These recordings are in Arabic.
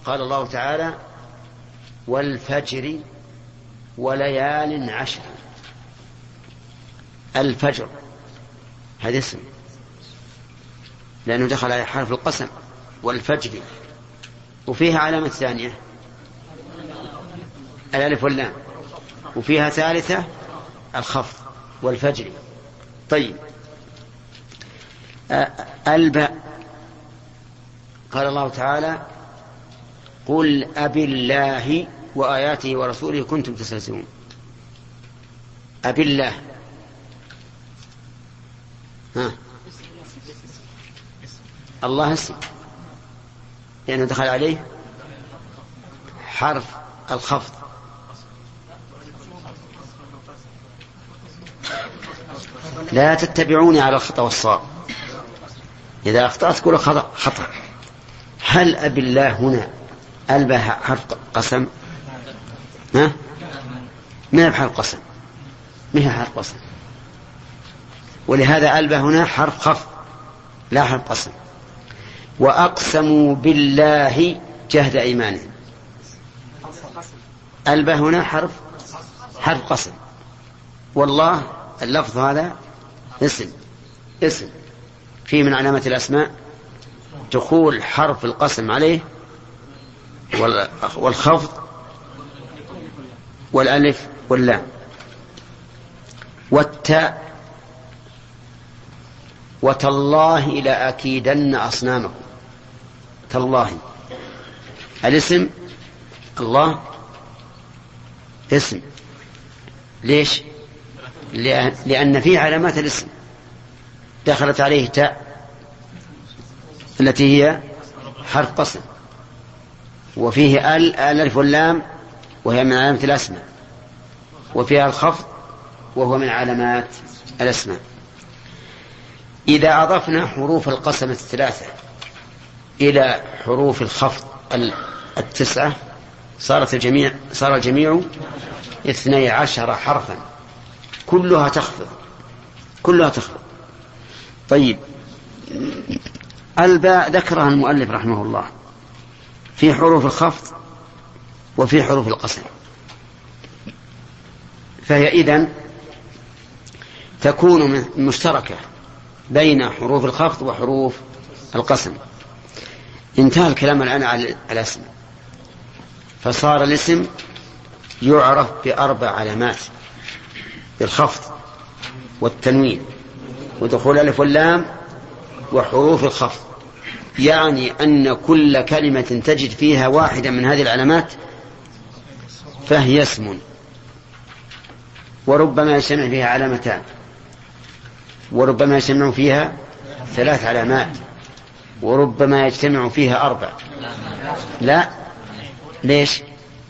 قال الله تعالى والفجر وليال عشر. الفجر هذا اسم لأنه دخل على حرف القسم، والفجر وفيها علامة ثانية الألف واللام، وفيها ثالثة الخفض والفجر. طيب الباء قال الله تعالى قل أبي الله وآياته ورسوله كنتم تستهزئون. أبي الله الله اسم لأنه دخل عليه حرف الخفض. لا تتبعوني على الخطأ والصواب، إذا أخطأت كل خطأ. هل أبي الله هنا ألبى حرف قسم؟ ما بحرف قسم، ما هي حرف قسم، ولهذا ألبى هنا حرف خفض لا حرف قسم. وأقسموا بالله جهد أيمانهم. ألبى هنا حرف قسم، والله اللفظ هذا اسم فيه من علامة الأسماء دخول حرف القسم عليه والخفض والألف واللام والتاء. وتالله لأكيدن أصنامكم. تالله الاسم الله اسم. ليش؟ لأن فيه علامات الاسم دخلت عليه تاء التي هي حرف قسم، وفيه الألف واللام وهي من علامات الأسماء، وفيها الخفض وهو من علامات الأسماء. إذا أضفنا حروف القسم الثلاثة إلى حروف الخفض التسعة صار الجميع 12 حرفا كلها تخفض. طيب الباء ذكرها المؤلف رحمه الله في حروف الخفض وفي حروف القسم، فهي إذن تكون مشتركة بين حروف الخفض وحروف القسم. انتهى الكلام الآن على الاسم، فصار الاسم يعرف ب4 علامات: بالخفض والتنوين ودخول الألف واللام وحروف الخفض. يعني أن كل كلمة تجد فيها واحدة من هذه العلامات فهي اسم، وربما يجتمع فيها علامتان، وربما يجتمع فيها 3 علامات، وربما يجتمع فيها 4. لا، ليش؟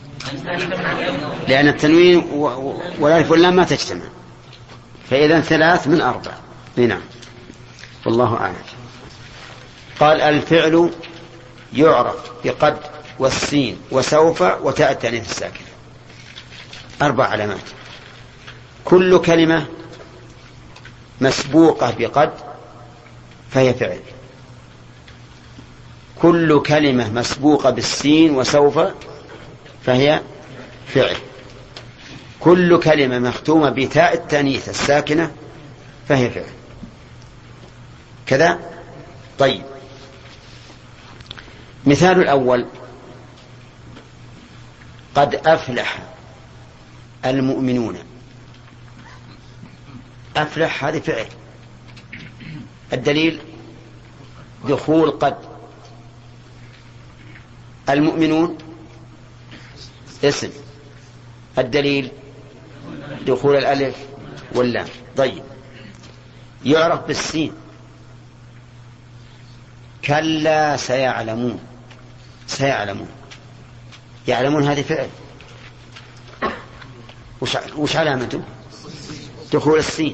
لأن التنوين والألف واللام ما تجتمع، فإذا 3 من 4. نعم، والله أعلم. قال الفعل يعرف بقد والسين وسوف وتاء التأنيث الساكنة. 4 علامات. كل كلمة مسبوقة بقد فهي فعل. كل كلمة مسبوقة بالسين وسوف فهي فعل. كل كلمة مختومة بتاء التأنيث الساكنة فهي فعل. كذا. طيب، مثال الأول: قد أفلح المؤمنون. أفلح هذه فعل. الدليل دخول قد. المؤمنون اسم. الدليل دخول الألف واللام. طيب، يعرف بالسين. كلا سيعلمون. يعلمون هذه فعل. وش علامته؟ دخول السين.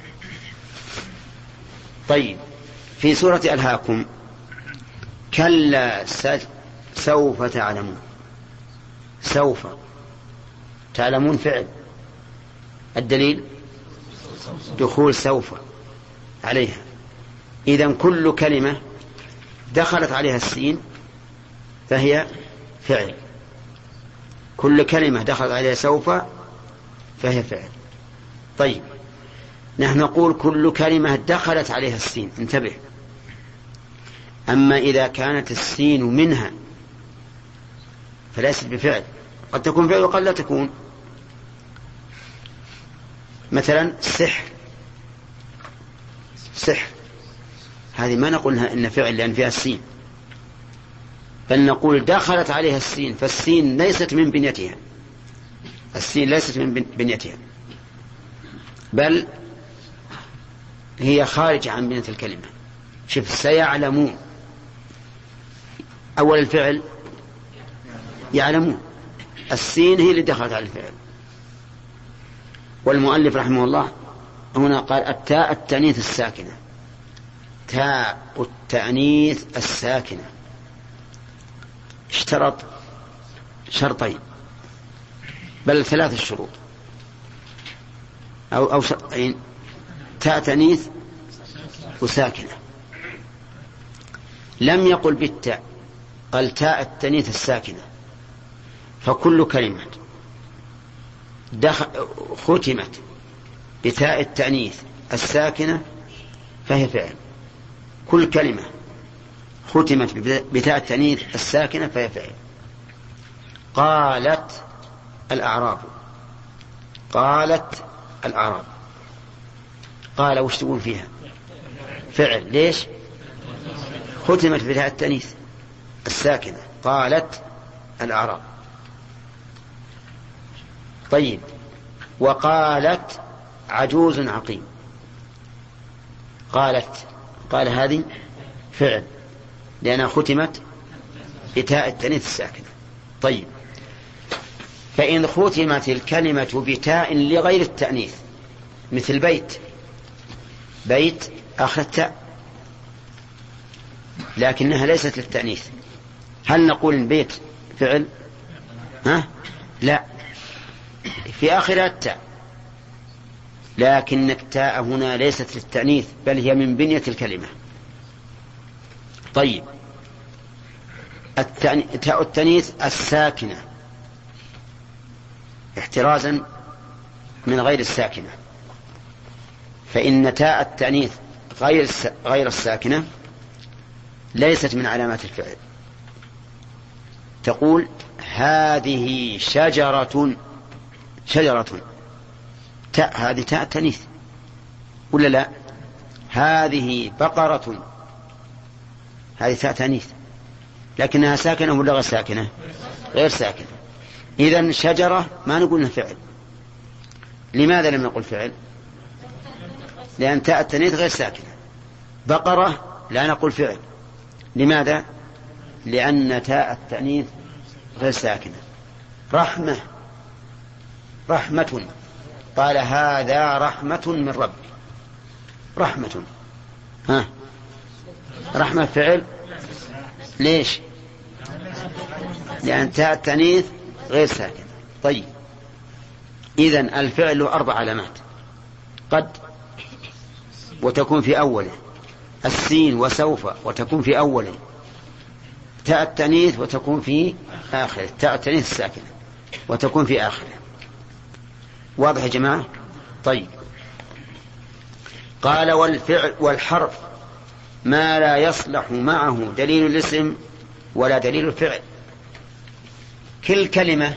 طيب، في سورة ألهاكم: كلا سوف تعلمون. سوف تعلمون فعل. الدليل دخول سوف عليها. إذن كل كلمة دخلت عليها السين فهي فعل. كل كلمة دخلت عليها سوف فهي فعل. طيب، نحن نقول كل كلمة دخلت عليها السين، انتبه. أما إذا كانت السين منها فليست بفعل، قد تكون فعل وقد لا تكون. مثلا سحر هذه ما نقولها إن فعل لأن فيها السين، بل نقول دخلت عليها السين، فالسين ليست من بنيتها، السين ليست من بنيتها، بل هي خارجة عن بنية الكلمة. شوف، سيعلمون، أول الفعل يعلمون، السين هي اللي دخلت على الفعل. والمؤلف رحمه الله هنا قال التاء التأنيث الساكنة، تاء التأنيث الساكنة، اشترط شرطين، بل 3 شروط أو شرطين. تاء تأنيث وساكنة، لم يقل بالتاء، قال تاء التأنيث الساكنة. فكل كلمة ختمت بتاء التأنيث الساكنة فهي فعل. كل كلمة ختمت بتاء التأنيث الساكنة فهي فعل. قالت الأعراب، قالت الأعراب، قال وش تقول فيها؟ فعل. ليش؟ ختمت بتاء التأنيث الساكنة، قالت الأعراب. طيب، وقالت عجوز عقيم، قال هذه فعل لأنها ختمت بتاء التأنيث الساكنة. طيب، فإن ختمت الكلمة بتاء لغير التأنيث، مثل بيت آخر التاء لكنها ليست للتأنيث، هل نقول إن بيت فعل؟ لا، في آخر التاء، لكن التاء هنا ليست للتأنيث بل هي من بنية الكلمة. طيب، تاء التأنيث الساكنة احترازا من غير الساكنة، فإن تاء التأنيث غير الساكنة ليست من علامات الفعل. تقول هذه شجرة، هذه تاء التأنيث ولا لا؟ هذه بقرة، هذه تاء تأنيث لكنها ساكنة ولا غير ساكنة؟ غير ساكنة. إذن شجرة ما نقول إنها فعل. لماذا لم نقل فعل؟ لأن تاء التأنيث غير ساكنة. بقرة لا نقول فعل. لماذا؟ لأن تاء التأنيث غير ساكنة. رحمة، قال هذا رحمة من رب، رحمة، رحمة فعل. ليش؟ لأن تاء التأنيث غير ساكنة. طيب، إذن الفعل له 4 علامات، قد وتكون في أوله، السين وسوف وتكون في أوله، تاء التأنيث وتكون في آخره، تاء التأنيث الساكنة وتكون في آخره. واضح يا جماعة؟ طيب، قال والفعل والحرف ما لا يصلح معه دليل الاسم ولا دليل الفعل. كل كلمة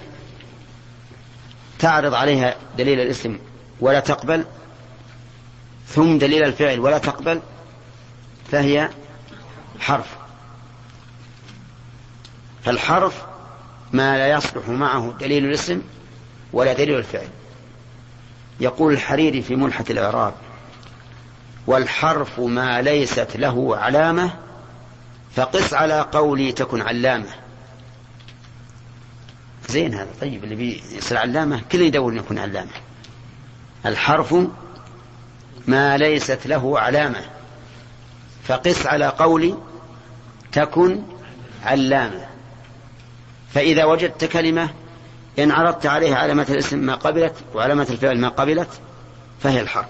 تعرض عليها دليل الاسم ولا تقبل، ثم دليل الفعل ولا تقبل، فهي حرف. فالحرف ما لا يصلح معه دليل الاسم ولا دليل الفعل. يقول الحريري في ملحة الإعراب: والحرف ما ليست له علامة فقس على قولي تكن علامة. زين هذا. طيب، اللي بيصير علامة كل يدور يكون علامة. الحرف ما ليست له علامة فقس على قولي تكن علامة. فإذا وجدت كلمة إن عرضت عليها علامة الاسم ما قبلت وعلامة الفعل ما قبلت فهي الحرف.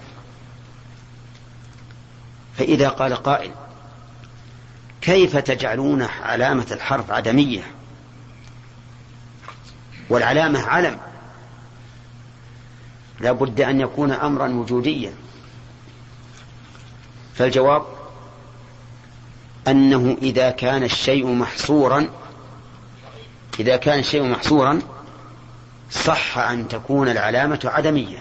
فإذا قال قائل: كيف تجعلون علامة الحرف عدمية والعلامة علم، لا بد أن يكون أمرا وجوديا. فالجواب أنه إذا كان الشيء محصورا صح أن تكون العلامة عدمية.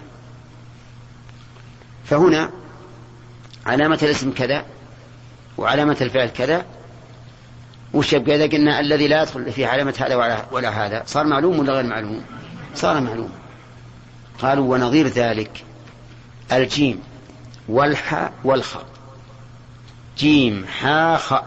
فهنا علامة الاسم كذا وعلامة الفعل كذا، وش يبقى إذا قلنا الذي لا يدخل في علامة هذا ولا هذا؟ صار معلوم ولا غير معلوم؟ صار معلوم. قالوا ونظير ذلك الجيم والحاء والخاء. جيم حاء خاء،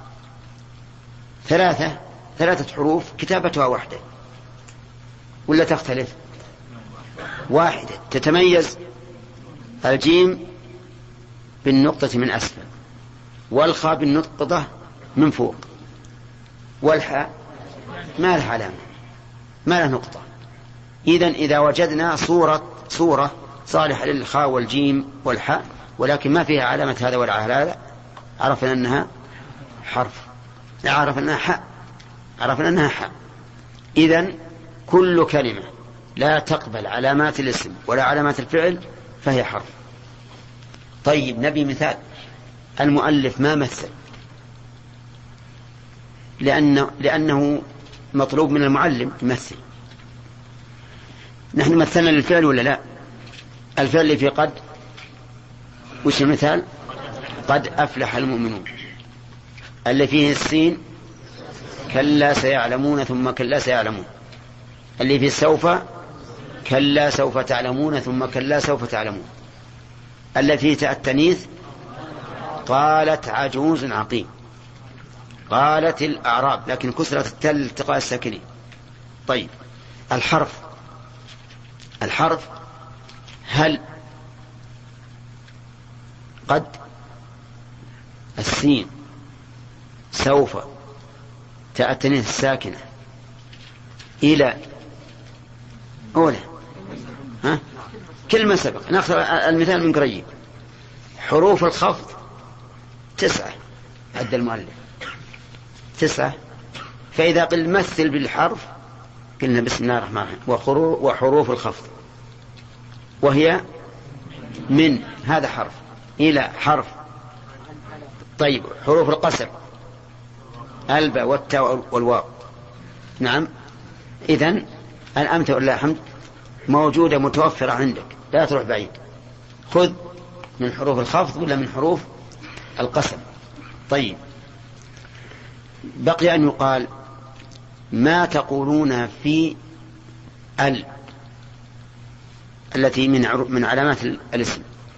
ثلاثة حروف كتابتها واحدة ولا تختلف؟ واحدة. تتميز الجيم بالنقطة من أسفل، والخاء بالنقطة من فوق، والحاء ما له علامة، ما له نقطة. إذا وجدنا صورة صالحة للخاء والجيم والحاء ولكن ما فيها علامة هذا ولا هذا، عرفنا أنها حرف، عرفنا أنها حاء. إذن كل كلمة لا تقبل علامات الاسم ولا علامات الفعل فهي حرف. طيب نبي مثال. المؤلف ما مثل لأنه مطلوب من المعلم يمثل. نحن مثلنا للفعل ولا لا؟ الفعل اللي في قد وش المثال؟ قد أفلح المؤمنون. اللي فيه السين كلا سيعلمون ثم كلا سيعلمون. اللي فيه سوف كلا سوف تعلمون ثم كلا سوف تعلمون. اللي فيه تاء التانيث قالت عجوز عقيم. قالت الأعراب، لكن كسرت التاء لالتقاء الساكنين. طيب الحرف هل قد السين سوف تاء التانيث الساكنة إلى أولى كلمة سبق. نأخذ المثال من قريب. حروف الخفض 9 عد المؤلف 9. فإذا قل مثل بالحرف قلنا بسم الله الرحمن الرحيم وحروف الخفض، وهي من هذا حرف إلى حرف. طيب حروف القسم الباء والتاء والواو. نعم. إذن الأمثلة لله الحمد موجودة متوفرة عندك، لا تروح بعيد. خذ من حروف الخفض ولا من حروف القسم. طيب بقي أن يقال ما تقولون في التي من علامات الاسم.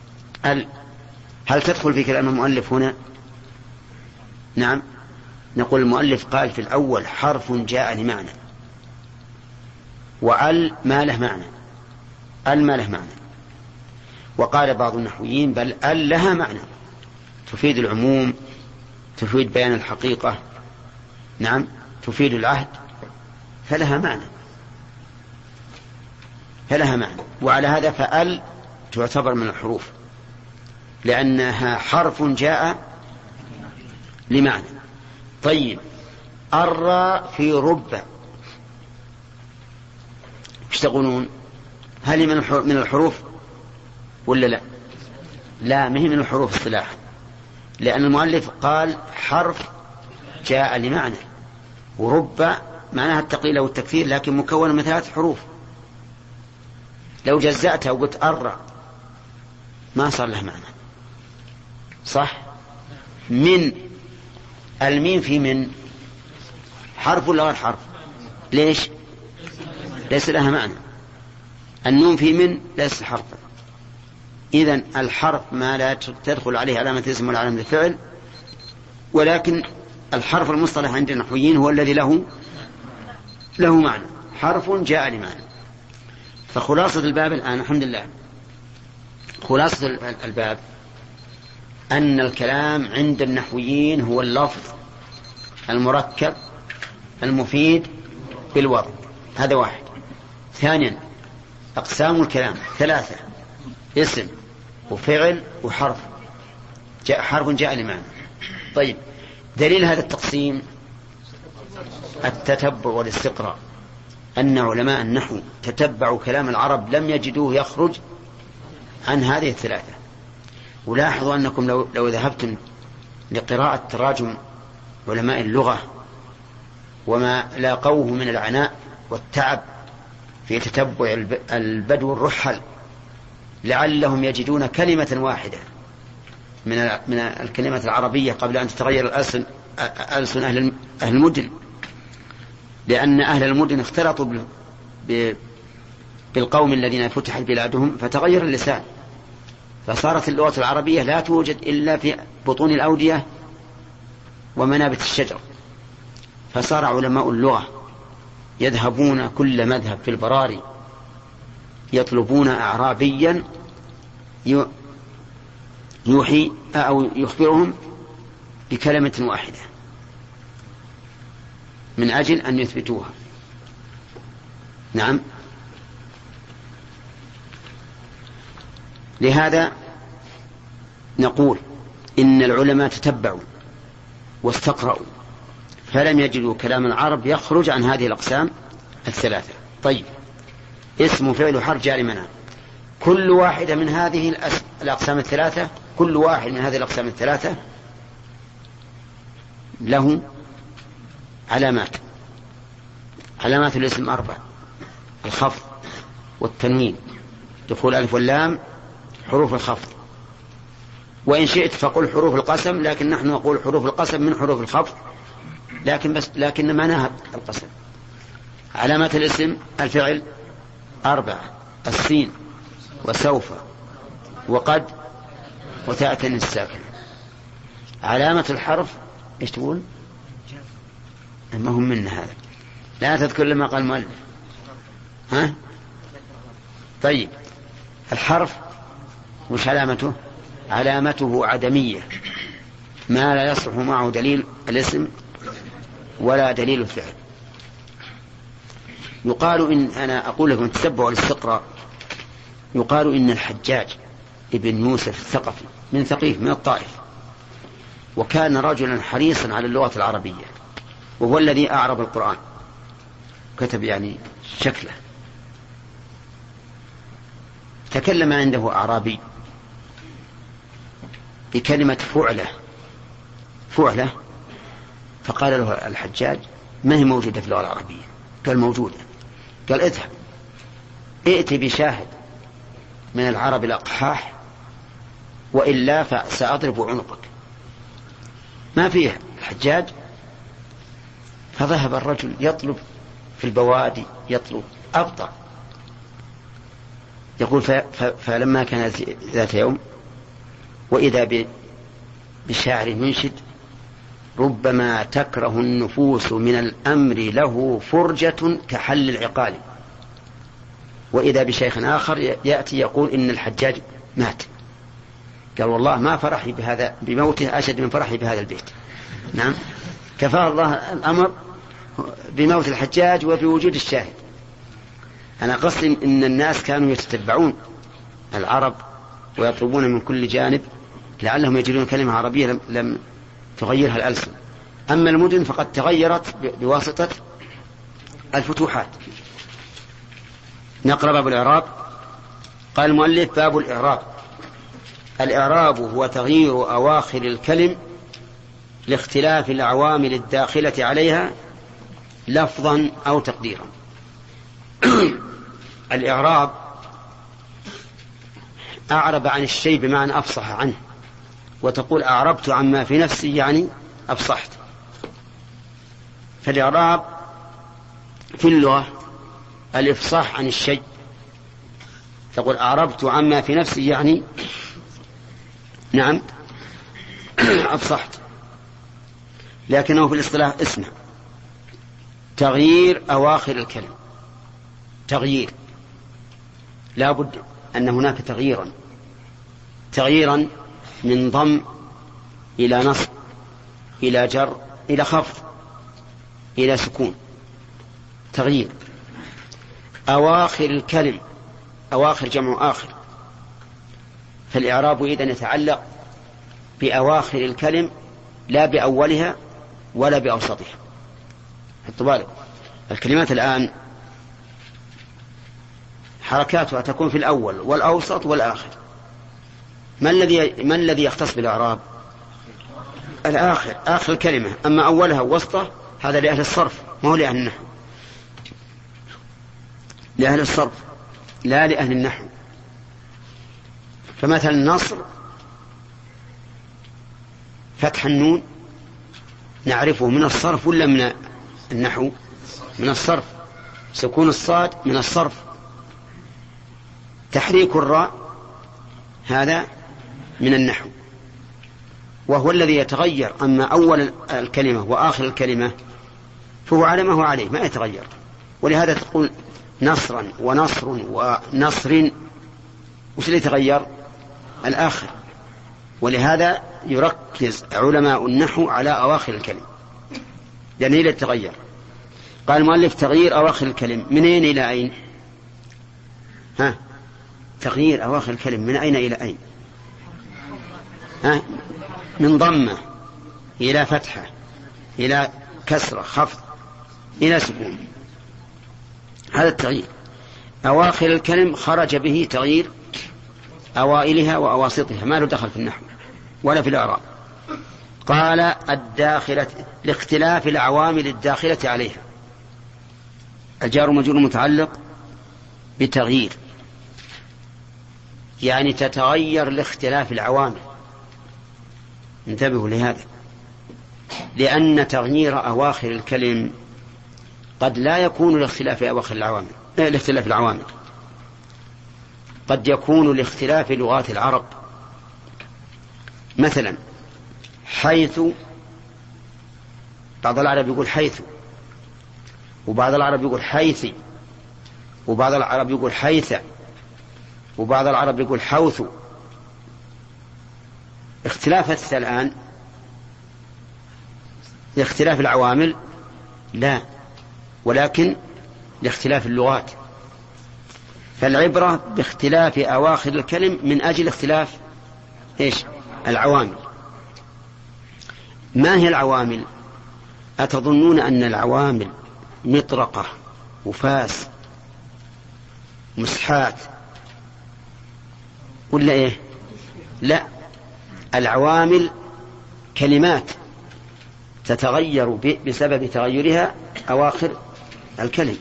هل تدخل في كلام المؤلف هنا؟ نعم. نقول المؤلف قال في الأول حرف جاء لمعنى، ما له معنى، ما له معنى. وقال بعض النحويين بل لها معنى، تفيد العموم، تفيد بيان الحقيقة، نعم، تفيد العهد، فلها معنى. وعلى هذا فأل تعتبر من الحروف لأنها حرف جاء لمعنى. طيب الراء في رب ايش تقولون؟ هل من الحروف ولا لا؟ لا، ما هي من الحروف اصطلاحا، لأن المؤلف قال حرف جاء لمعنى، ورب معناها التقليل والتكثير لكن مكونة من 3 حروف. لو جزأتها وقلت الراء ما صار له معنى، صح؟ من الميم في من حرف ولا غير حرف؟ ليش؟ ليس لها معنى. النون في من ليس حرفا. إذن الحرف ما لا تدخل عليه علامة اسم ولا علامة الفعل، ولكن الحرف المصطلح عند النحويين هو الذي له معنى، حرف جاء لمعنى. فخلاصة الباب الآن الحمد لله، خلاصة الباب أن الكلام عند النحويين هو اللفظ المركب المفيد بالوضع. هذا واحد. ثانيا أقسام الكلام 3: اسم وفعل وحرف. حرف جاء لمعنى. طيب دليل هذا التقسيم التتبع والاستقراء. أن علماء النحو تتبعوا كلام العرب لم يجدوه يخرج عن هذه الثلاثة. ولاحظوا أنكم لو ذهبتم لقراءة تراجم علماء اللغة وما لاقوه من العناء والتعب في تتبع البدو الرحل لعلهم يجدون كلمة واحدة من الكلمة العربية قبل أن تتغير ألسن أهل المدن، لأن أهل المدن اختلطوا بالقوم الذين فتحت بلادهم فتغير اللسان، فصارت اللغة العربية لا توجد إلا في بطون الأودية ومنابت الشجر. فصار علماء اللغة يذهبون كل مذهب في البراري يطلبون أعرابيا يوحي أو يخبرهم بكلمة واحدة من أجل أن يثبتوها. نعم. لهذا نقول إن العلماء تتبعوا واستقرأوا فلم يجدوا كلام العرب يخرج عن هذه الأقسام الثلاثة. طيب، اسم فعل حرف جار منع، كل واحدة من هذه الأقسام الثلاثة، كل واحد من هذه الأقسام الثلاثة له علامات. علامات الاسم 4: الخفض والتنوين، دخول ألف واللام، حروف الخفض. وإن شئت فقل حروف القسم، لكن نحن نقول حروف القسم من حروف الخفض، لكن معناها القسم. علامات الاسم الفعل 4: السين وسوف وقد وتاء الساكن. علامة الحرف ايش تقول؟ ما هم من هذا، لا تذكر لما قال المؤلف. ها؟ طيب، الحرف وش علامته؟ علامته عدمية، ما لا يصلح معه دليل الاسم ولا دليل الفعل. يقال إن أنا أقول لكم تتبعوا الاستقراء، يقال إن الحجاج ابن يوسف الثقفي من ثقيف من الطائف، وكان رجلا حريصا على اللغة العربية، وهو الذي أعرب القرآن، كتب يعني شكله. تكلم عنده أعرابي بكلمة فعلة، فقال له الحجاج: ما هي موجودة في اللغة العربية؟ قال: موجودة. قال: اذهب ائت بشاهد من العرب الأقحاح، وإلا فسأضرب عنقك. ما فيها الحجاج. فذهب الرجل يطلب في البوادي، يطلب أبطأ. يقول: فلما كان ذات يوم وإذا بشاعر ينشد: ربما تكره النفوس من الأمر له فرجة كحل العقال. وإذا بشيخ آخر يأتي يقول إن الحجاج مات. قال: والله ما فرحي بموته أشد من فرحي بهذا البيت. نعم، كفاه الله الأمر بموت الحجاج وبوجود الشاهد. أنا قصدي إن الناس كانوا يتتبعون العرب ويطلبون من كل جانب لعلهم يجدون كلمة عربية لم تغيرها الألسن. أما المدن فقد تغيرت بواسطة الفتوحات. نقرأ باب الإعراب. قال المؤلف: باب الإعراب. الإعراب هو تغيير أواخر الكلم لاختلاف العوامل الداخلة عليها لفظا أو تقديرا. الإعراب أعرب عن الشيء بمعنى أفصح عنه، وتقول أعربت عما في نفسي يعني أفصحت. فالإعراب في اللغة الإفصاح عن الشيء، تقول أعربت عما في نفسي يعني نعم أفصحت. لكنه في الاصطلاح اسمه تغيير أواخر الكلم. تغيير لا بد أن هناك تغييرا من ضم إلى نصب إلى جر إلى خفض إلى سكون. تغيير أواخر الكلم، أواخر جمع آخر، فالإعراب إذن يتعلق بأواخر الكلم لا بأولها ولا بأوسطها. حطوا بالك، الكلمات الآن حركاتها تكون في الأول والأوسط والآخر. ما الذي يختص بالإعراب؟ الآخر، آخر الكلمة. أما أولها ووسطه هذا لأهل الصرف، ما هو لأهل النحو، لأهل الصرف لا لأهل النحو. فمثلا النصر فتح النون نعرفه من الصرف ولا من النحو؟ من الصرف. سكون الصاد من الصرف. تحريك الراء هذا من النحو، وهو الذي يتغير. أما أول الكلمة وآخر الكلمة فهو على ما هو عليه ما يتغير. ولهذا تقول نصرا ونصر ونصر، وش اللي يتغير؟ الآخر. ولهذا يركز علماء النحو على أواخر الكلمة لأنه لا يتغير. قال المؤلف تغيير أواخر الكلم من أين إلى أين؟ تغيير أواخر الكلم من أين إلى أين؟ من ضمة إلى فتحة إلى كسرة خفض إلى سكون. هذا التغيير. أواخر الكلم خرج به تغيير أوائلها وأواسطها، ما له دخل في النحو ولا في الإعراب. قال الداخلة لاختلاف العوامل الداخلة عليها. الجار والمجرور متعلق بتغيير، يعني تتغير لاختلاف العوامل. انتبهوا لهذا، لأن تغيير أواخر الكلم قد لا يكون لاختلاف أواخر العوامل، لاختلاف العوامل، قد يكون لاختلاف لغات العرب. مثلا حيث، بعض العرب يقول حيث، وبعض العرب يقول حيث، وبعض العرب يقول حيث، وبعض العرب يقول حوث. اختلاف الآن لاختلاف العوامل؟ لا، ولكن لاختلاف اللغات. فالعبرة باختلاف أواخر الكلم من أجل اختلاف العوامل. ما هي العوامل؟ أتظنون أن العوامل مطرقة وفاس مسحات ولا إيه؟ لا، العوامل كلمات تتغير بسبب تغيرها أواخر الكلم.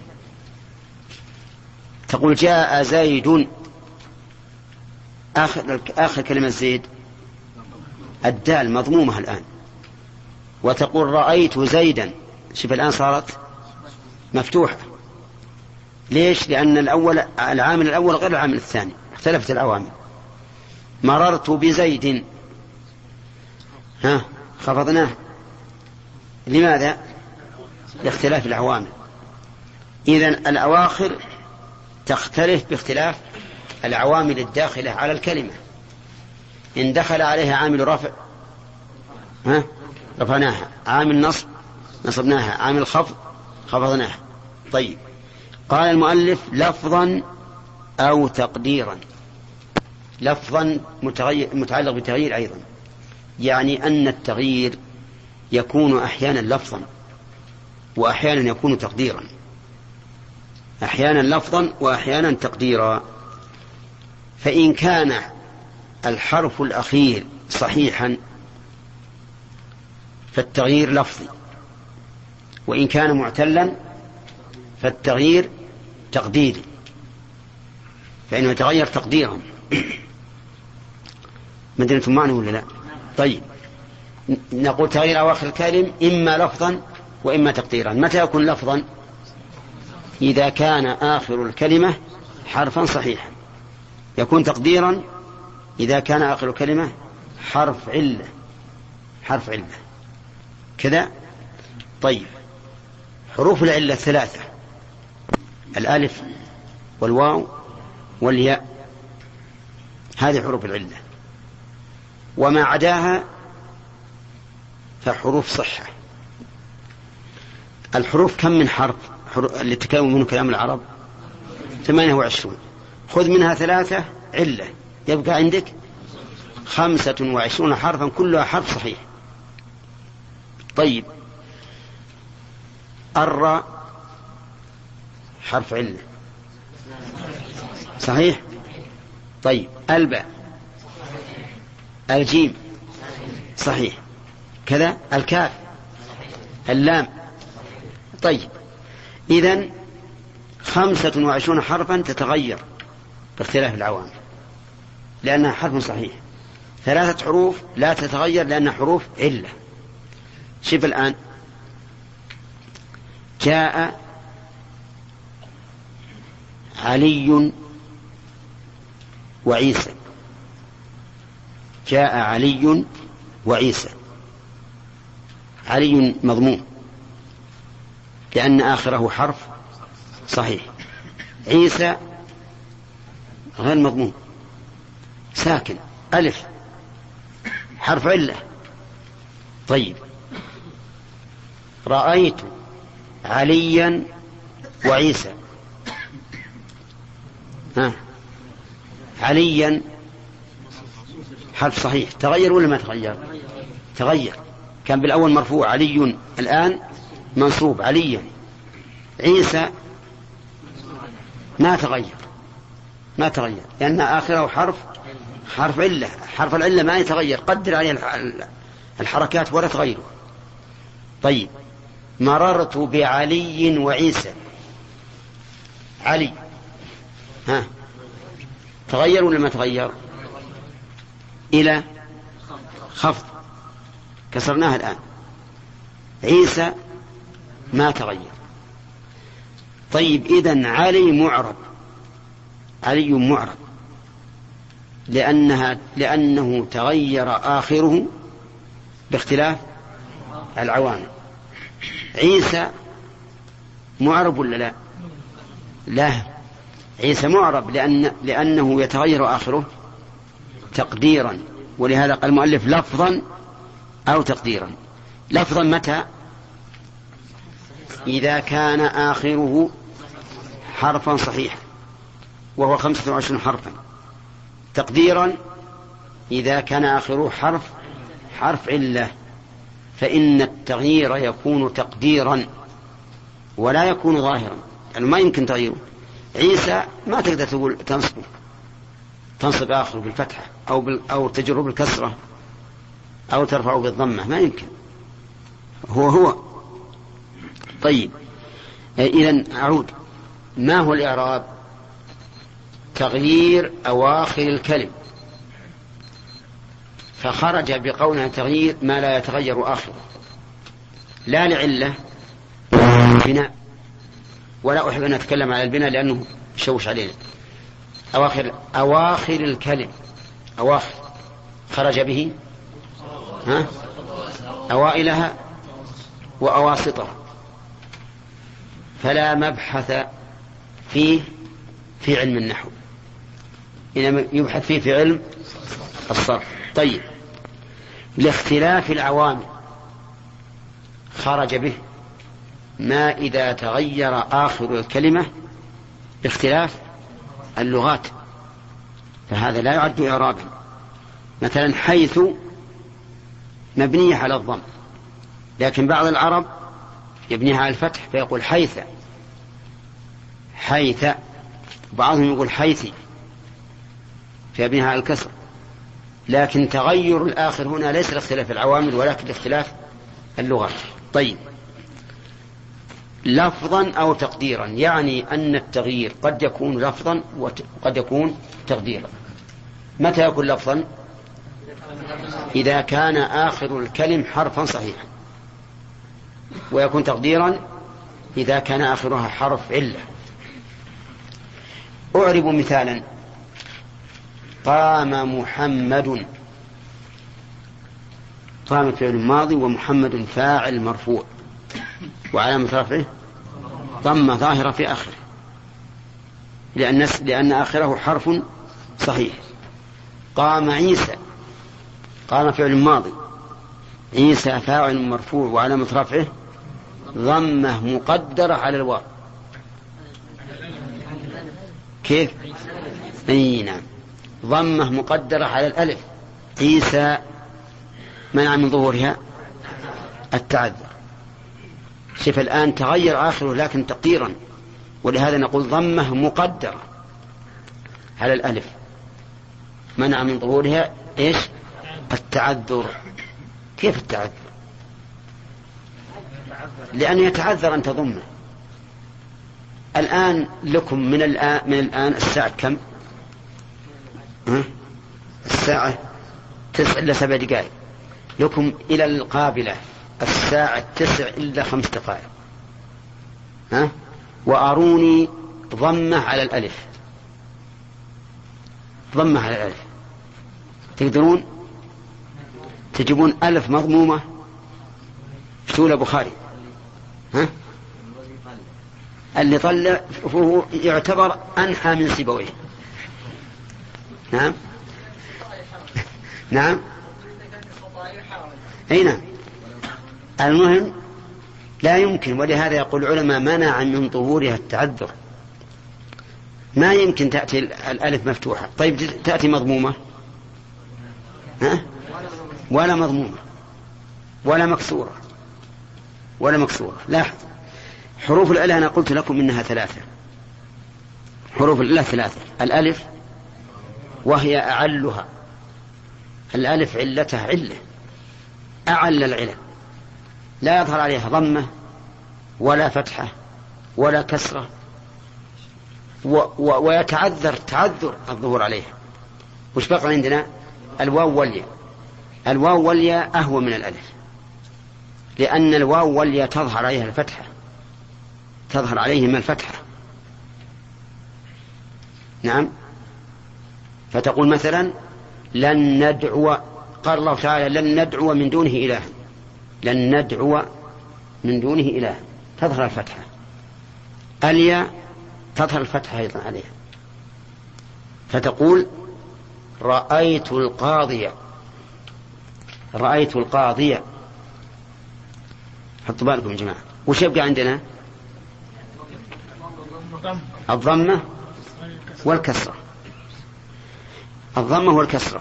تقول جاء زيد، آخر كلمة زيد الدال مضمومة الآن. وتقول رأيت زيدا، شوف الآن صارت مفتوحة. ليش؟ لأن العامل الأول غير العامل الثاني، اختلفت العوامل. مررت بزيد، خفضناه. لماذا؟ لاختلاف العوامل. إذن الأواخر تختلف باختلاف العوامل الداخلة على الكلمة. إن دخل عليها عامل رفع رفعناها، عامل نصب نصبناها، عامل خفض خفضناها. طيب، قال المؤلف لفظا أو تقديرا. لفظا متعلق بتغيير أيضا، يعني أن التغيير يكون أحيانا لفظا وأحيانا يكون تقديرا، أحيانا لفظا وأحيانا تقديرا. فإن كان الحرف الأخير صحيحا فالتغيير لفظي، وإن كان معتلا فالتغيير تقديري، فإنه يتغير تقديرا. مدينة معنى ولا لا؟ طيب، نقول تغيير أواخر الكلم إما لفظا وإما تقديرا. متى يكون لفظا؟ إذا كان آخر الكلمة حرفا صحيحا. يكون تقديرا إذا كان آخر الكلمة حرف علة، حرف علة كذا. طيب، حروف العلة ثلاثة: الألف والواو والياء، هذه حروف العلة. وما عداها فحروف صحة. الحروف كم من حرف اللي تكون منه كلام العرب؟ 28. خذ منها 3 علة، يبقى عندك 25 حرفا كلها حرف صحيح. طيب، الراء حرف علة صحيح. طيب الباء، الجيم صحيح كذا، الكاف، اللام. طيب إذن 25 حرفا تتغير باختلاف العوامل لأنها حرف صحيح. 3 حروف لا تتغير لأنها حروف علة. شوف الآن: جاء علي وعيسى. جاء علي وعيسى. علي مضموم لأن آخره حرف صحيح. عيسى غير مضموم، ساكن، ألف، حرف علة. طيب رأيت عليا وعيسى. عليا حرف صحيح، تغير ولا ما تغير؟ تغير، كان بالأول مرفوع علي، الآن منصوب عليا. عيسى ما تغير، ما تغير لأن آخره حرف علة. حرف العلة ما يتغير، قدر عليه الحركات ولا تغيره. طيب مررت بعلي وعيسى. علي تغير ولا ما تغير؟ إلى خفض، كسرناها الآن. عيسى ما تغير. طيب إذن علي معرب، علي معرب لأنه تغير آخره باختلاف العوامل. عيسى معرب ولا لا؟ لا، عيسى معرب لأنه يتغير آخره تقديرا، ولهذا قال المؤلف لفظا أو تقديرا. لفظا متى؟ إذا كان آخره حرفا صحيحا وهو 25 حرفا. تقديرا إذا كان آخره حرف علة، فإن التغيير يكون تقديرا ولا يكون ظاهرا، يعني ما يمكن تغييره. عيسى ما تقدر تقول تنصب آخره بالفتحة أو تجر بالكسرة أو ترفع بالضمة، ما يمكن، هو. طيب إذن أعود: ما هو الإعراب؟ تغيير أواخر الكلم، فخرج بقولنا تغيير ما لا يتغير آخره، لا لعلة بناء، ولا أحب أن أتكلم على البناء لأنه شوش علينا. أواخر الكلم، أواخر خرج به أوائلها وأواسطها، فلا مبحث فيه في علم النحو، إنما يبحث فيه في علم الصرف. طيب لاختلاف العوامل خرج به ما إذا تغير آخر الكلمة باختلاف اللغات، فهذا لا يعد إعرابا. مثلا حيث مبنية على الضم، لكن بعض العرب يبنيها على الفتح فيقول حيث، بعضهم يقول حيثي فيبنيها على الكسر. لكن تغير الآخر هنا ليس لاختلاف العوامل ولكن لاختلاف اللغات. طيب لفظا أو تقديرا، يعني أن التغيير قد يكون لفظا وقد يكون تقديرا. متى يكون لفظا؟ إذا كان آخر الكلم حرفا صحيحا، ويكون تقديرا إذا كان آخرها حرف علة. أعرب مثالا: قام محمد. قام فعل ماضي ومحمد فاعل مرفوع وعلامة رفعه ضمة ظاهرة في آخره لأن آخره حرف صحيح. قام عيسى، قام فعل ماضي، عيسى فاعل مرفوع وعلامة رفعه ضمة مقدرة على الواو. كيف؟ أي نعم، ضمة مقدرة على الألف. عيسى منع من ظهورها التعذر. شوف الآن تغير آخره لكن تقديرا، ولهذا نقول ضمة مقدرة. على الألف منع من ظهورها إيش؟ التعذر. كيف التعذر؟ لأنه يتعذر أن تضمه. الآن لكم من الآن الساعة كم؟ الساعة 9 إلا 7 دقائق. لكم إلى القابلة الساعة 9 إلا 5 دقائق. وأروني ضمة على الألف. ضمة على الألف تقدرون تجيبون ألف مضمومة؟ فتول أبو خالد اللي طلع فهو يعتبر أنحى من سيبويه. نعم نعم أي نعم. المهم لا يمكن، ولهذا يقول العلماء منع من ظهورها التعذر. ما يمكن تأتي الألف مفتوحة. طيب تأتي مضمومة؟ ولا مضمومة ولا مكسورة ولا مكسورة. لاحظ حروف الإله أنا قلت لكم إنها 3. حروف الإله 3. الألف وهي أعلها. الألف علتها علة أعل العلل، لا يظهر عليها ضمة ولا فتحة ولا كسرة، ويتعذر تعذر الظهور عليها. وش بقى عندنا؟ الواو والياء. الواو والياء أهون من الألف، لأن الواو والياء تظهر عليها الفتحة، تظهر عليهما الفتحة. نعم. فتقول مثلا لن ندعو، قال الله تعالى لن ندعو من دونه إله، لن ندعو من دونه إله، تظهر الفتحة. الياء تظهر الفتحة أيضا عليها. فتقول رأيت القاضية. رأيت القاضية. حطوا بالكم يا جماعة. وش يبقى عندنا؟ الضمة والكسرة. الضمة والكسرة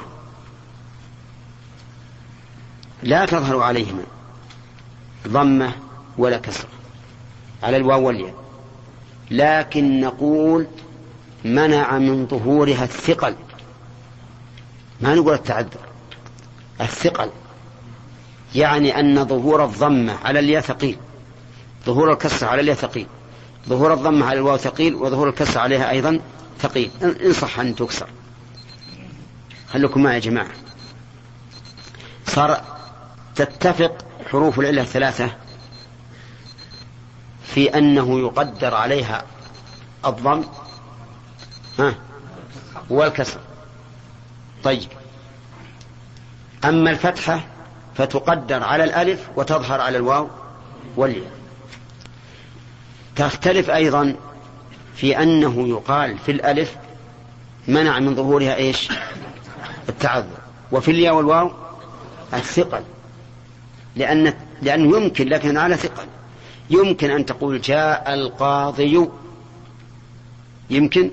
لا تظهر عليهما ضمة ولا كسرة على الواو والياء، لكن نقول منع من ظهورها الثقل. ما نقول التعذر، الثقل، يعني أن ظهور الضمة على الياء ثقيل، ظهور الكسر على الياء ثقيل، ظهور الضمة على الواو ثقيل، وظهور الكسر عليها أيضا ثقيل إن صح أن تكسر. خلوكم معي يا جماعة. صار تتفق حروف العلة 3 في أنه يقدر عليها الضم والكسر. طيب أما الفتحة فتقدر على الألف وتظهر على الواو والياء. تختلف أيضا في أنه يقال في الألف منع من ظهورها إيش؟ التعذر، وفي الياء والواو الثقل، لأنه يمكن، لكن على ثقل. يمكن أن تقول جاء القاضي، يمكن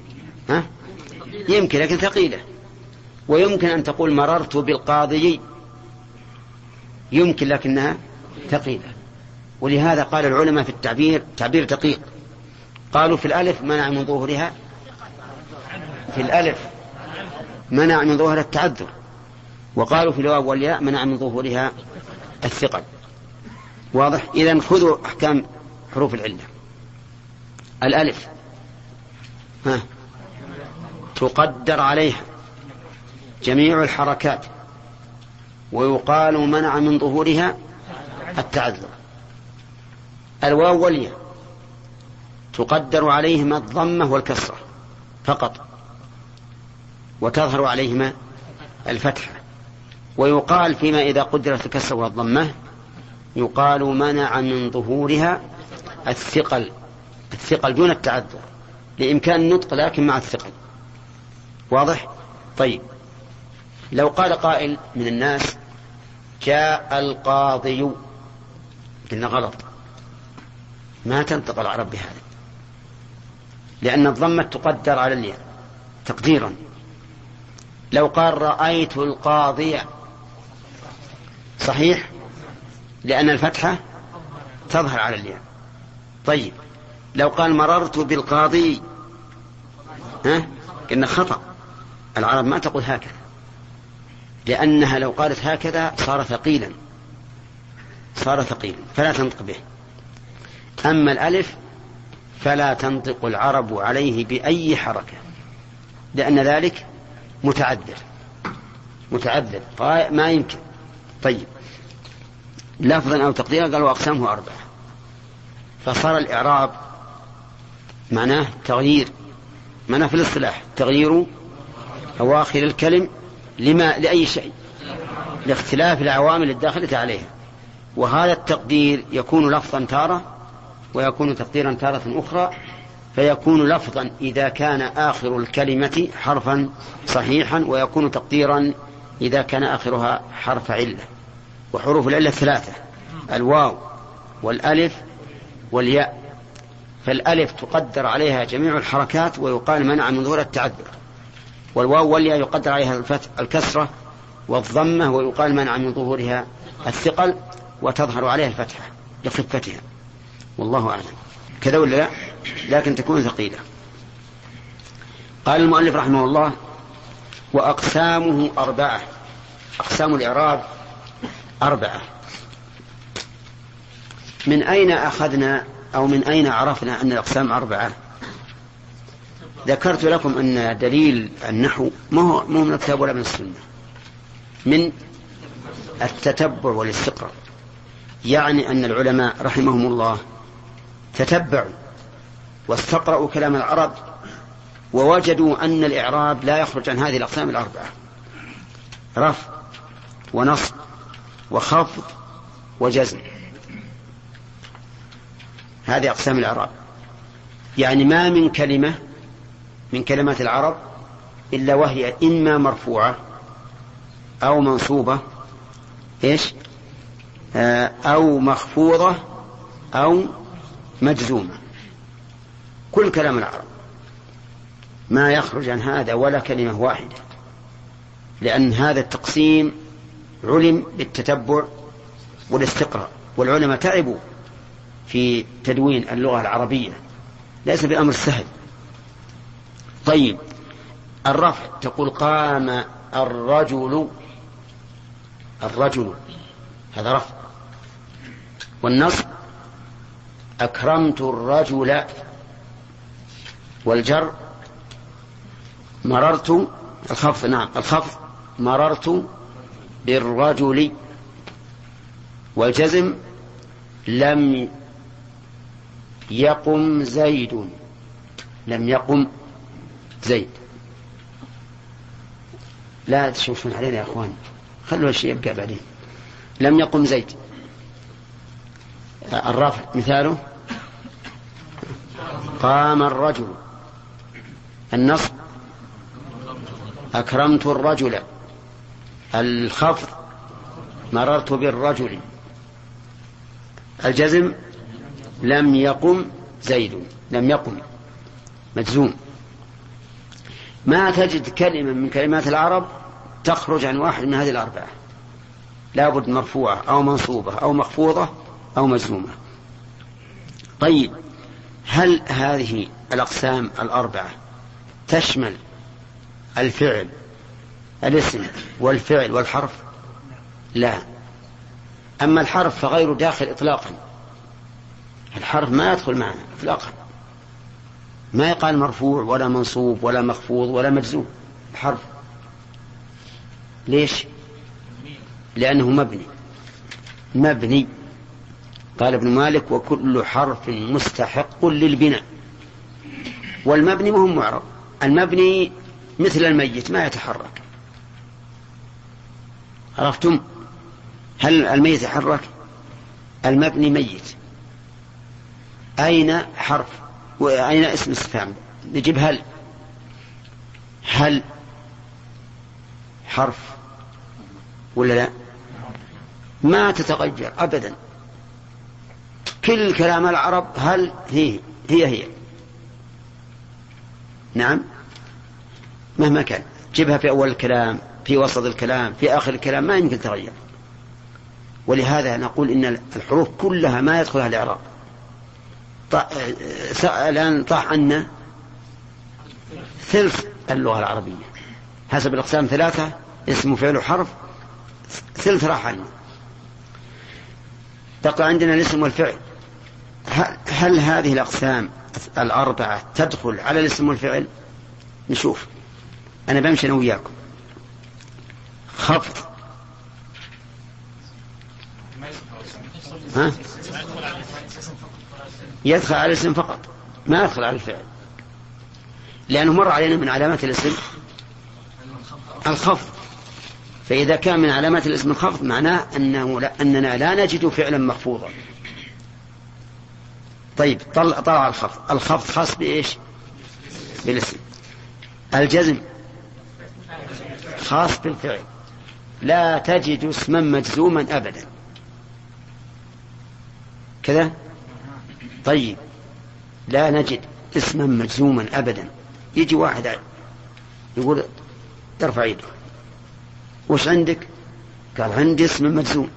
يمكن لكن ثقيلة. ويمكن أن تقول مررت بالقاضي، يمكن لكنها ثقيلة. ولهذا قال العلماء في التعبير تعبير دقيق، قالوا في الألف منع من ظهورها، في الألف منع من ظهورها التعذر، وقالوا في الواو والياء منع من ظهورها الثقل. واضح؟ إذن خذوا أحكام حروف العلة. الألف تقدر عليها جميع الحركات، ويقال منع من ظهورها التعذر. الواو والياء تقدر عليهما الضمة والكسرة فقط، وتظهر عليهما الفتحة. ويقال فيما إذا قدرت الكسرة والضمة يقال منع من ظهورها الثقل، الثقل دون التعذر، لإمكان النطق لكن مع الثقل. واضح؟ طيب لو قال قائل من الناس جاء القاضي، قلنا غلط، ما تنطق العرب بهذا، لأن الضمة تقدر على الياء تقديرا. لو قال رأيت القاضية صحيح، لأن الفتحة تظهر على الياء. طيب لو قال مررت بالقاضي قلنا خطأ. العرب ما تقول هكذا، لأنها لو قالت هكذا صار ثقيلا فلا تنطق به. أما الألف فلا تنطق العرب عليه بأي حركة، لأن ذلك متعذر ما يمكن. طيب، لفظا أو تقديرا قالوا أقسامه 4. فصار الإعراب معناه تغيير، معناه في الاصطلاح تغيير أواخر الكلم لأي شيء، لاختلاف العوامل الداخلة عليها. وهذا التقدير يكون لفظا تارة ويكون تقديرا تارة أخرى. فيكون لفظا إذا كان آخر الكلمة حرفا صحيحا، ويكون تقديرا إذا كان آخرها حرف علة. وحروف العلة 3: الواو والألف والياء. فالألف تقدر عليها جميع الحركات ويقال منع من ظهور التعذر، والواو والياء يقدر عليها الكسرة والضمة ويقال منع من ظهورها الثقل، وتظهر عليها الفتحة لخفتها. والله أعلم. كذا ولا لا؟ لكن تكون ثقيلة. قال المؤلف رحمه الله: وأقسامه 4. أقسام الإعراب 4. من أين أخذنا أو من أين عرفنا أن الأقسام 4؟ ذكرت لكم أن دليل النحو ما هو من الكتاب ولا من السنة، من التتبع والاستقراء. يعني أن العلماء رحمهم الله تتبعوا واستقرأوا كلام العرب ووجدوا أن الإعراب لا يخرج عن هذه الأقسام 4: رفع ونصب وخفض وجزم. هذه أقسام الإعراب. يعني ما من كلمة من كلمات العرب إلا وهي إما مرفوعة أو منصوبة أو مخفوضة أو مجزومة. كل كلام العرب ما يخرج عن هذا ولا كلمة واحدة، لأن هذا التقسيم علم بالتتبع والاستقراء، والعلماء تعبوا في تدوين اللغة العربية، ليس بأمر سهل. طيب، الرفع تقول قام الرجل، هذا رفع. والنصب أكرمت الرجل. والجر مررت، الخفض مررت بالرجل. والجزم لم يقم زيد. لا تشوفون علينا يا أخوان، خلوا الشيء يبقى بعدين. لم يقم زيد. الرفع مثاله قام الرجل. النصب أكرمت الرجل. الخفض مررت بالرجل. الجزم لم يقم زيد. لم يقم مجزوم. ما تجد كلمة من كلمات العرب تخرج عن واحد من هذه 4، لا بد مرفوعة أو منصوبة أو مخفوضة أو مجزومة. طيب، هل هذه الأقسام 4 تشمل الفعل، الاسم والفعل والحرف؟ لا. أما الحرف فغير داخل إطلاقا. الحرف ما يدخل معنا إطلاقا، ما يقال مرفوع ولا منصوب ولا مخفوض ولا مجزوم. الحرف ليش؟ لأنه مبني. قال ابن مالك: وكل حرف مستحق للبناء. والمبني مهم معرب. المبني مثل الميت ما يتحرك. عرفتم؟ هل الميت يتحرك؟ المبني ميت. أين حرف وأين اسم استفهام؟ نجيب هل حرف ولا لا؟ ما تتغير أبدا. كل كلام العرب هل هي نعم، مهما كان. جيبها في أول الكلام، في وسط الكلام، في آخر الكلام، ما يمكن تغير. ولهذا نقول إن الحروف كلها ما يدخلها الإعراب. الآن طاح عنا اللغة العربية حسب الأقسام 3: اسم وفعل وحرف، ثلث راح عنه. بقى عندنا الاسم والفعل. هل هذه الأقسام 4 تدخل على الاسم والفعل؟ نشوف. أنا بمشي أنا وياكم. خفض، ها؟ يدخل على الاسم فقط، ما يدخل على الفعل، لأنه مر علينا من علامات الاسم الخفض. فإذا كان من علامات الاسم الخفض معناه أننا لا نجد فعلا مخفوضا. طيب، طلع الخفض. الخفض خاص بإيش؟ بالاسم. الجزم خاص بالفعل، لا تجد اسما مجزوما أبدا كذا. طيب، لا نجد اسما مجزوما أبدا. يجي واحد يقول ترفع يده، وش عندك؟ قال عندي اسم مجزوم،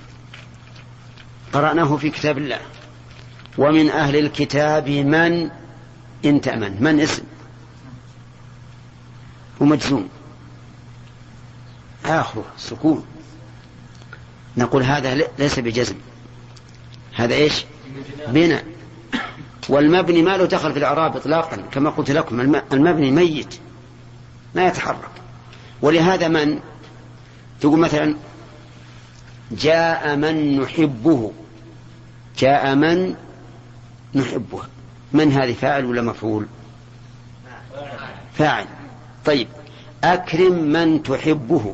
قرأناه في كتاب الله: ومن أهل الكتاب من إن تأمن. من اسم ومجزوم، آخره سكون. نقول هذا ليس بجزم، هذا إيش؟ بناء. والمبني ما له دخل في الإعراب إطلاقا، كما قلت لكم المبني ميت ما يتحرك. ولهذا من تقول مثلا جاء من نحبه، جاء من نحبه، من هذه فاعل ولا مفعول؟ فاعل. طيب، أكرم من تحبه،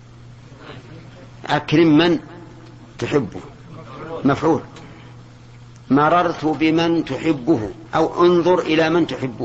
أكرم من تحبه مفعول. مررت بمن تحبه أو انظر إلى من تحبه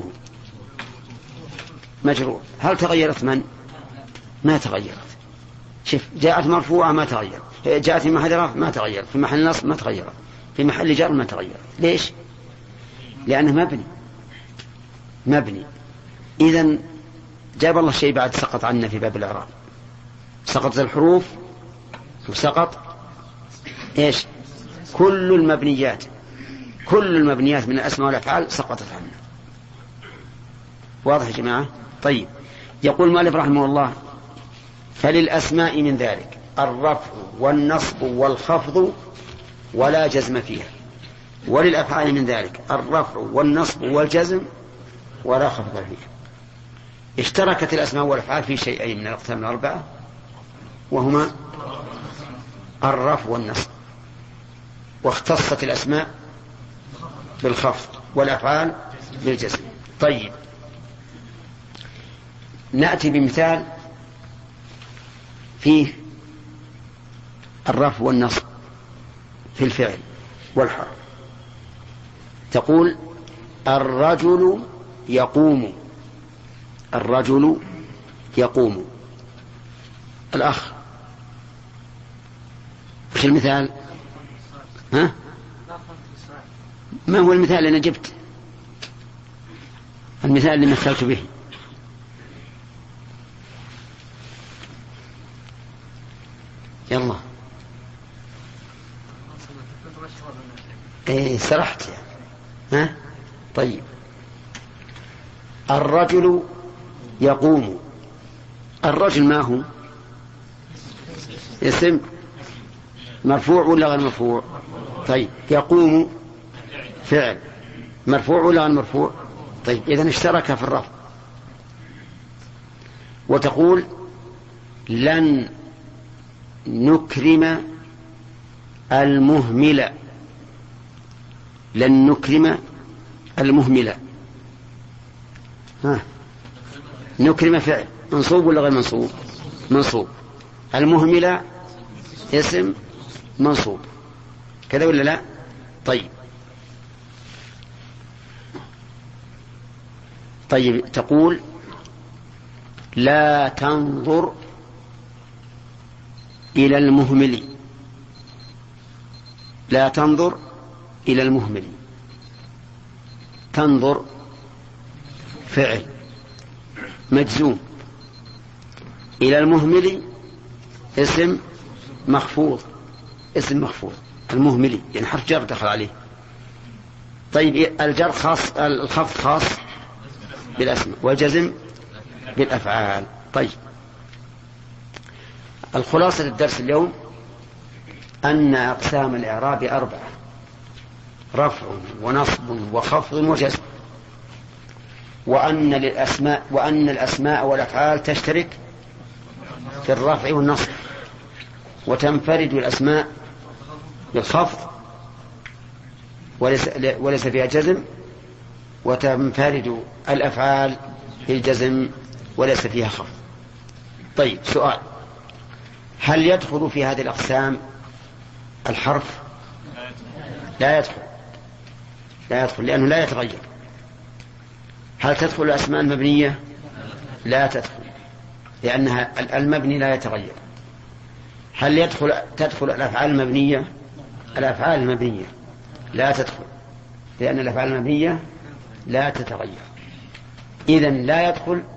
مجرور. هل تغيرت من؟ ما تغيرت. شوف، جاءت مرفوعة ما تغير، جاءت في محل رفع ما تغير، في محل نصب ما تغير، في محل جر ما تغير. ليش؟ لأنه مبني. إذن جاب الله شيء بعد سقط عنا في باب الإعراب. سقطت الحروف وسقط إيش؟ كل المبنيات من الأسماء والأفعال سقطت عنا. واضح يا جماعة؟ طيب، يقول مالك رحمه الله: فللأسماء من ذلك الرفع والنصب والخفض ولا جزم فيها، وللأفعال من ذلك الرفع والنصب والجزم ولا خفض فيها. اشتركت الأسماء والأفعال في شيئين من الأقسام 4، وهما الرفع والنصب، واختصت الأسماء بالخفض والأفعال بالجزم. طيب، نأتي بمثال فيه الرفع والنصب في الفعل والحرف. تقول الرجل يقوم، الرجل يقوم. الأخ وش المثال؟ ها؟ ما هو المثال اللي أنا جبت؟ المثال اللي مثلت به. يلا. سرحت يعني. ها؟ طيب، الرجل يقوم. الرجل ما هو؟ اسم مرفوع ولا غير مرفوع؟ طيب، يقوم فعل مرفوع ولا غير مرفوع؟ طيب، إذن اشترك في الرفع. وتقول لن نكرم المهمل، لن نكرم المهمل. ها؟ نكرم فعل منصوب ولا غير منصوب؟ منصوب. المهمل اسم منصوب كذا ولا لا؟ طيب، تقول لا تنظر إلى المهمل، لا تنظر إلى المهمل. تنظر فعل مجزوم، إلى المهمل اسم مخفوض، اسم مخفوض. المهمل يعني حرف جر دخل عليه. طيب، الجر خاص، الخفض خاص بالاسم، والجزم بالأفعال. طيب، الخلاصة للدرس اليوم أن أقسام الإعراب 4: رفع ونصب وخفض وجزم، وأن الأسماء والأفعال تشترك في الرفع والنصب، وتنفرد الأسماء بالخفض وليس فيها جزم، وتنفرد الأفعال بالجزم وليس فيها خفض. طيب، سؤال: هل يدخل في هذه الأقسام الحرف؟ لا يدخل لأنه لا يتغير. هل تدخل الأسماء المبنية؟ لا تدخل لأنها المبني لا يتغير. هل تدخل الأفعال المبنية؟ الأفعال المبنية لا تدخل لأن الأفعال المبنية لا تتغير. إذن لا يدخل